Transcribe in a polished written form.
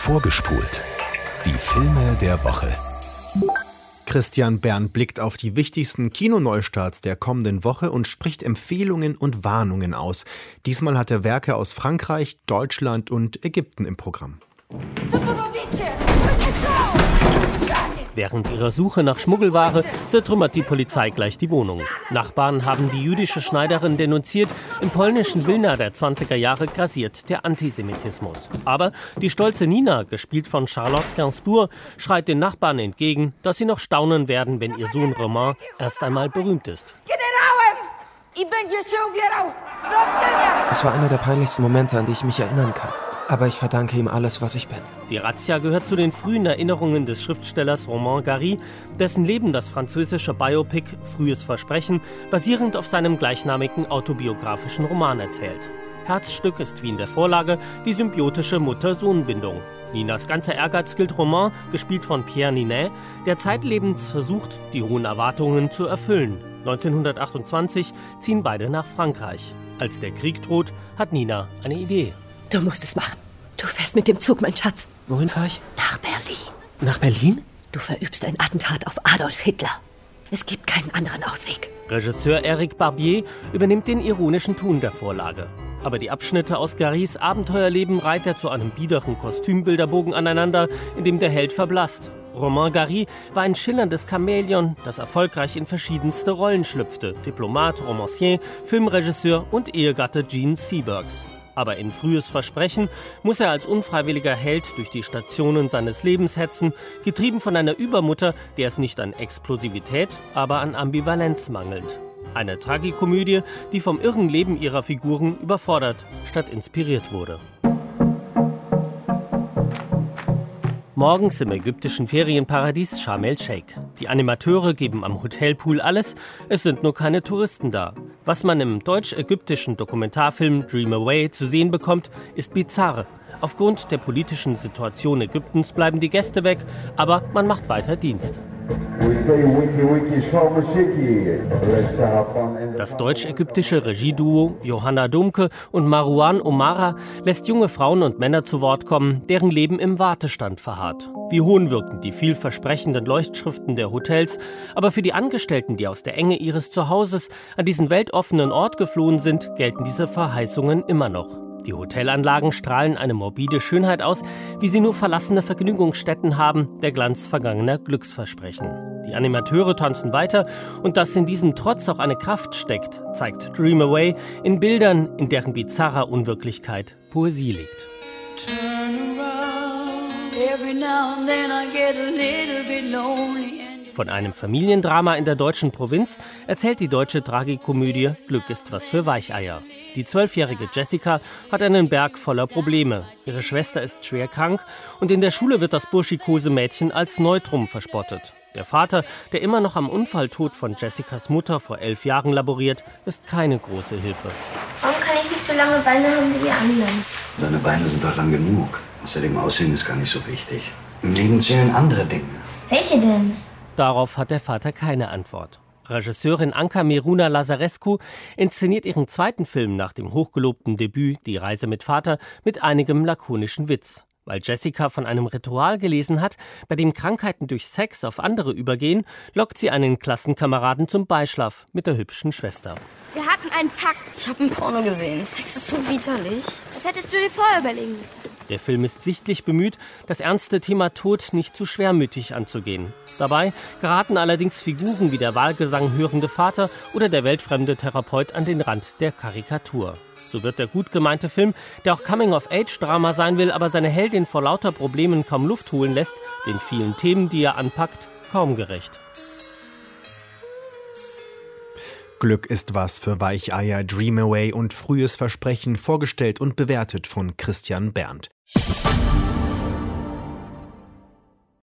Vorgespult. Die Filme der Woche. Christian Berndt blickt auf die wichtigsten Kinoneustarts der kommenden Woche und spricht Empfehlungen und Warnungen aus. Diesmal hat er Werke aus Frankreich, Deutschland und Ägypten im Programm. Während ihrer Suche nach Schmuggelware zertrümmert die Polizei gleich die Wohnung. Nachbarn haben die jüdische Schneiderin denunziert. Im polnischen Wilna der 20er Jahre grassiert der Antisemitismus. Aber die stolze Nina, gespielt von Charlotte Gainsbourg, schreit den Nachbarn entgegen, dass sie noch staunen werden, wenn ihr Sohn Romain erst einmal berühmt ist. Das war einer der peinlichsten Momente, an die ich mich erinnern kann. Aber ich verdanke ihm alles, was ich bin. Die Razzia gehört zu den frühen Erinnerungen des Schriftstellers Romain Gary, dessen Leben das französische Biopic Frühes Versprechen basierend auf seinem gleichnamigen autobiografischen Roman erzählt. Herzstück ist wie in der Vorlage die symbiotische Mutter-Sohn-Bindung. Ninas ganzer Ehrgeiz gilt Romain, gespielt von Pierre Ninet, der zeitlebens versucht, die hohen Erwartungen zu erfüllen. 1928 ziehen beide nach Frankreich. Als der Krieg droht, hat Nina eine Idee. Du musst es machen. Du fährst mit dem Zug, mein Schatz. Wohin fahre ich? Nach Berlin. Nach Berlin? Du verübst ein Attentat auf Adolf Hitler. Es gibt keinen anderen Ausweg. Regisseur Eric Barbier übernimmt den ironischen Ton der Vorlage. Aber die Abschnitte aus Garys Abenteuerleben reiht er zu einem biederen Kostümbilderbogen aneinander, in dem der Held verblasst. Romain Gary war ein schillerndes Chamäleon, das erfolgreich in verschiedenste Rollen schlüpfte. Diplomat, Romancier, Filmregisseur und Ehegatte Jean Sebergs. Aber in Frühes Versprechen muss er als unfreiwilliger Held durch die Stationen seines Lebens hetzen, getrieben von einer Übermutter, der es nicht an Explosivität, aber an Ambivalenz mangelt. Eine Tragikomödie, die vom irren Leben ihrer Figuren überfordert, statt inspiriert wurde. Morgens im ägyptischen Ferienparadies Sharm el-Sheikh. Die Animateure geben am Hotelpool alles, es sind nur keine Touristen da. Was man im deutsch-ägyptischen Dokumentarfilm Dream Away zu sehen bekommt, ist bizarr. Aufgrund der politischen Situation Ägyptens bleiben die Gäste weg, aber man macht weiter Dienst. Das deutsch-ägyptische Regieduo Johanna Domke und Marouane Omara lässt junge Frauen und Männer zu Wort kommen, deren Leben im Wartestand verharrt. Wie hohnwirkend die vielversprechenden Leuchtschriften der Hotels, aber für die Angestellten, die aus der Enge ihres Zuhauses an diesen weltoffenen Ort geflohen sind, gelten diese Verheißungen immer noch. Die Hotelanlagen strahlen eine morbide Schönheit aus, wie sie nur verlassene Vergnügungsstätten haben, der Glanz vergangener Glücksversprechen. Die Animateure tanzen weiter und dass in diesem Trotz auch eine Kraft steckt, zeigt Dream Away in Bildern, in deren bizarrer Unwirklichkeit Poesie liegt. Von einem Familiendrama in der deutschen Provinz erzählt die deutsche Tragikomödie Glück ist was für Weicheier. Die 12-jährige Jessica hat einen Berg voller Probleme. Ihre Schwester ist schwer krank und in der Schule wird das burschikose Mädchen als Neutrum verspottet. Der Vater, der immer noch am Unfalltod von Jessicas Mutter vor 11 Jahren laboriert, ist keine große Hilfe. Warum kann ich nicht so lange Beine haben wie die anderen? Deine Beine sind doch lang genug. Außerdem Aussehen ist gar nicht so wichtig. Im Leben zählen andere Dinge. Welche denn? Darauf hat der Vater keine Antwort. Regisseurin Anca Miruna Lazarescu inszeniert ihren zweiten Film nach dem hochgelobten Debüt Die Reise mit Vater mit einigem lakonischen Witz. Weil Jessica von einem Ritual gelesen hat, bei dem Krankheiten durch Sex auf andere übergehen, lockt sie einen Klassenkameraden zum Beischlaf mit der hübschen Schwester. Wir hatten einen Pakt. Ich habe ein Porno gesehen. Sex ist so widerlich. Das hättest du dir vorher überlegen müssen. Der Film ist sichtlich bemüht, das ernste Thema Tod nicht zu schwermütig anzugehen. Dabei geraten allerdings Figuren wie der Wahlgesang hörende Vater oder der weltfremde Therapeut an den Rand der Karikatur. So wird der gut gemeinte Film, der auch Coming-of-Age-Drama sein will, aber seine Heldin vor lauter Problemen kaum Luft holen lässt, den vielen Themen, die er anpackt, kaum gerecht. Glück ist was für Weicheier, Dream Away und Frühes Versprechen, vorgestellt und bewertet von Christian Berndt.